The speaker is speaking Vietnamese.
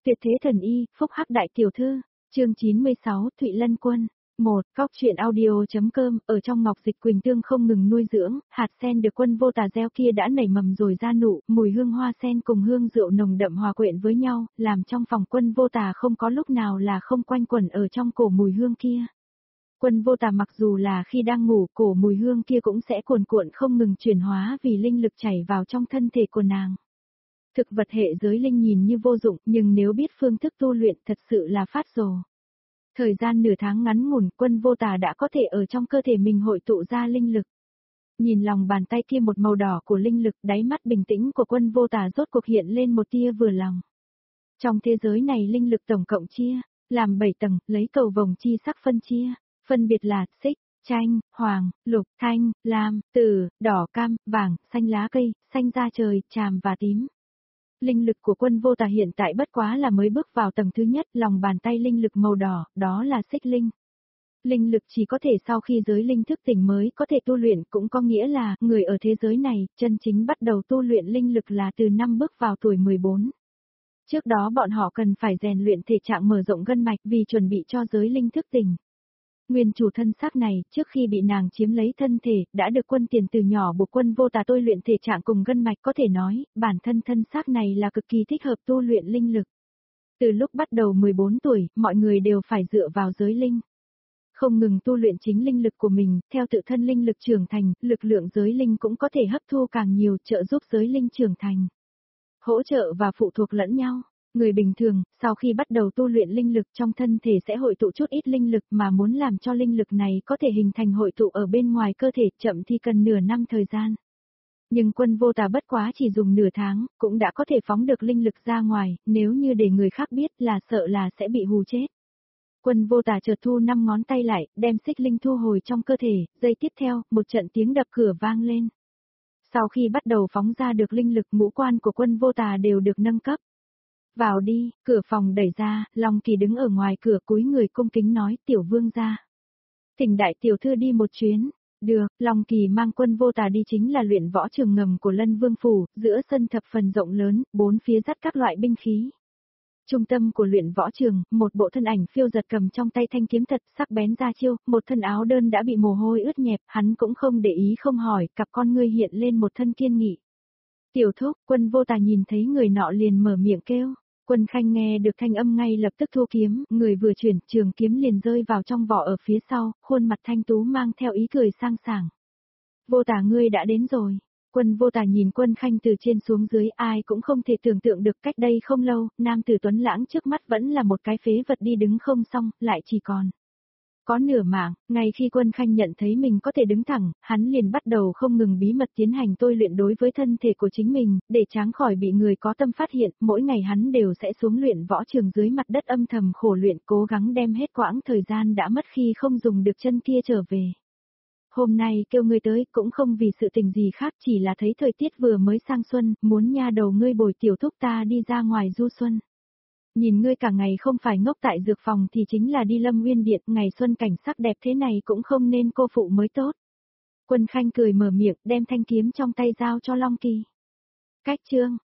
Tuyệt thế thần y, phúc hắc đại tiểu thư, chương 96, Thụy Lân Quân. Cóc truyện audio.com, ở trong ngọc dịch quỳnh tương không ngừng nuôi dưỡng, hạt sen được Quân Vô Tà gieo kia đã nảy mầm rồi ra nụ, mùi hương hoa sen cùng hương rượu nồng đậm hòa quyện với nhau, làm trong phòng Quân Vô Tà không có lúc nào là không quanh quẩn ở trong cổ mùi hương kia. Quân Vô Tà mặc dù là khi đang ngủ, cổ mùi hương kia cũng sẽ cuồn cuộn không ngừng chuyển hóa vì linh lực chảy vào trong thân thể của nàng. Thực vật hệ giới linh nhìn như vô dụng, nhưng nếu biết phương thức tu luyện thật sự là phát rồ. Thời gian nửa tháng ngắn ngủn, Quân Vô Tà đã có thể ở trong cơ thể mình hội tụ ra linh lực. Nhìn lòng bàn tay kia một màu đỏ của linh lực, đáy mắt bình tĩnh của Quân Vô Tà rốt cuộc hiện lên một tia vừa lòng. Trong thế giới này linh lực tổng cộng chia, làm 7 tầng, lấy cầu vồng chi sắc phân chia, phân biệt là xích, chanh, hoàng, lục, thanh, lam, tử, đỏ, cam, vàng, xanh lá cây, xanh da trời, tràm và tím. Linh lực của Quân Vô Tà hiện tại bất quá là mới bước vào tầng thứ nhất, lòng bàn tay linh lực màu đỏ, đó là xích linh. Linh lực chỉ có thể sau khi giới linh thức tỉnh mới có thể tu luyện, cũng có nghĩa là người ở thế giới này chân chính bắt đầu tu luyện linh lực là từ năm bước vào tuổi 14. Trước đó bọn họ cần phải rèn luyện thể trạng mở rộng gân mạch vì chuẩn bị cho giới linh thức tỉnh. Nguyên chủ thân xác này, trước khi bị nàng chiếm lấy thân thể, đã được Quân Tiền từ nhỏ buộc Quân Vô Tà tôi luyện thể trạng cùng gân mạch, có thể nói, bản thân thân xác này là cực kỳ thích hợp tu luyện linh lực. Từ lúc bắt đầu 14 tuổi, mọi người đều phải dựa vào giới linh. Không ngừng tu luyện chính linh lực của mình, theo tự thân linh lực trưởng thành, lực lượng giới linh cũng có thể hấp thu càng nhiều, trợ giúp giới linh trưởng thành. Hỗ trợ và phụ thuộc lẫn nhau. Người bình thường, sau khi bắt đầu tu luyện linh lực trong thân thể sẽ hội tụ chút ít linh lực, mà muốn làm cho linh lực này có thể hình thành hội tụ ở bên ngoài cơ thể chậm thì cần nửa năm thời gian. Nhưng Quân Vô Tà bất quá chỉ dùng nửa tháng, cũng đã có thể phóng được linh lực ra ngoài, nếu như để người khác biết là sợ là sẽ bị hù chết. Quân Vô Tà chợt thu 5 ngón tay lại, đem xích linh thu hồi trong cơ thể, giây tiếp theo, một trận tiếng đập cửa vang lên. Sau khi bắt đầu phóng ra được linh lực, ngũ quan của Quân Vô Tà đều được nâng cấp. Vào đi, cửa phòng đẩy ra, Long Kỳ đứng ở ngoài cửa cúi người cung kính nói, tiểu vương gia. Thỉnh đại tiểu thư đi một chuyến. Được, Long Kỳ mang Quân Vô Tà đi chính là luyện võ trường ngầm của Lân Vương Phủ, giữa sân thập phần rộng lớn, bốn phía dắt các loại binh khí. Trung tâm của luyện võ trường, một bộ thân ảnh phiêu giật cầm trong tay thanh kiếm thật sắc bén ra chiêu, một thân áo đơn đã bị mồ hôi ướt nhẹp, hắn cũng không để ý không hỏi, cặp con ngươi hiện lên một thân kiên nghị. Tiểu thúc, Quân Vô Tà nhìn thấy người nọ liền mở miệng kêu. Quân Khanh nghe được thanh âm ngay lập tức thu kiếm, người vừa chuyển, trường kiếm liền rơi vào trong vỏ ở phía sau, khuôn mặt thanh tú mang theo ý cười sang sảng. Vô Tà ngươi đã đến rồi. Quân Vô Tà nhìn Quân Khanh từ trên xuống dưới, ai cũng không thể tưởng tượng được cách đây không lâu, nam tử tuấn lãng trước mắt vẫn là một cái phế vật đi đứng không xong, lại chỉ còn có nửa mạng. Ngay khi Quân Khanh nhận thấy mình có thể đứng thẳng, hắn liền bắt đầu không ngừng bí mật tiến hành tôi luyện đối với thân thể của chính mình, để tránh khỏi bị người có tâm phát hiện, mỗi ngày hắn đều sẽ xuống luyện võ trường dưới mặt đất âm thầm khổ luyện, cố gắng đem hết quãng thời gian đã mất khi không dùng được chân kia trở về. Hôm nay kêu ngươi tới cũng không vì sự tình gì khác, chỉ là thấy thời tiết vừa mới sang xuân, muốn nha đầu ngươi bồi tiểu thúc ta đi ra ngoài du xuân. Nhìn ngươi cả ngày không phải ngốc tại dược phòng thì chính là đi Lâm Nguyên Điện, ngày xuân cảnh sắc đẹp thế này cũng không nên cô phụ mới tốt. Quân Khanh cười mở miệng, đem thanh kiếm trong tay giao cho Long Kỳ. Cách chương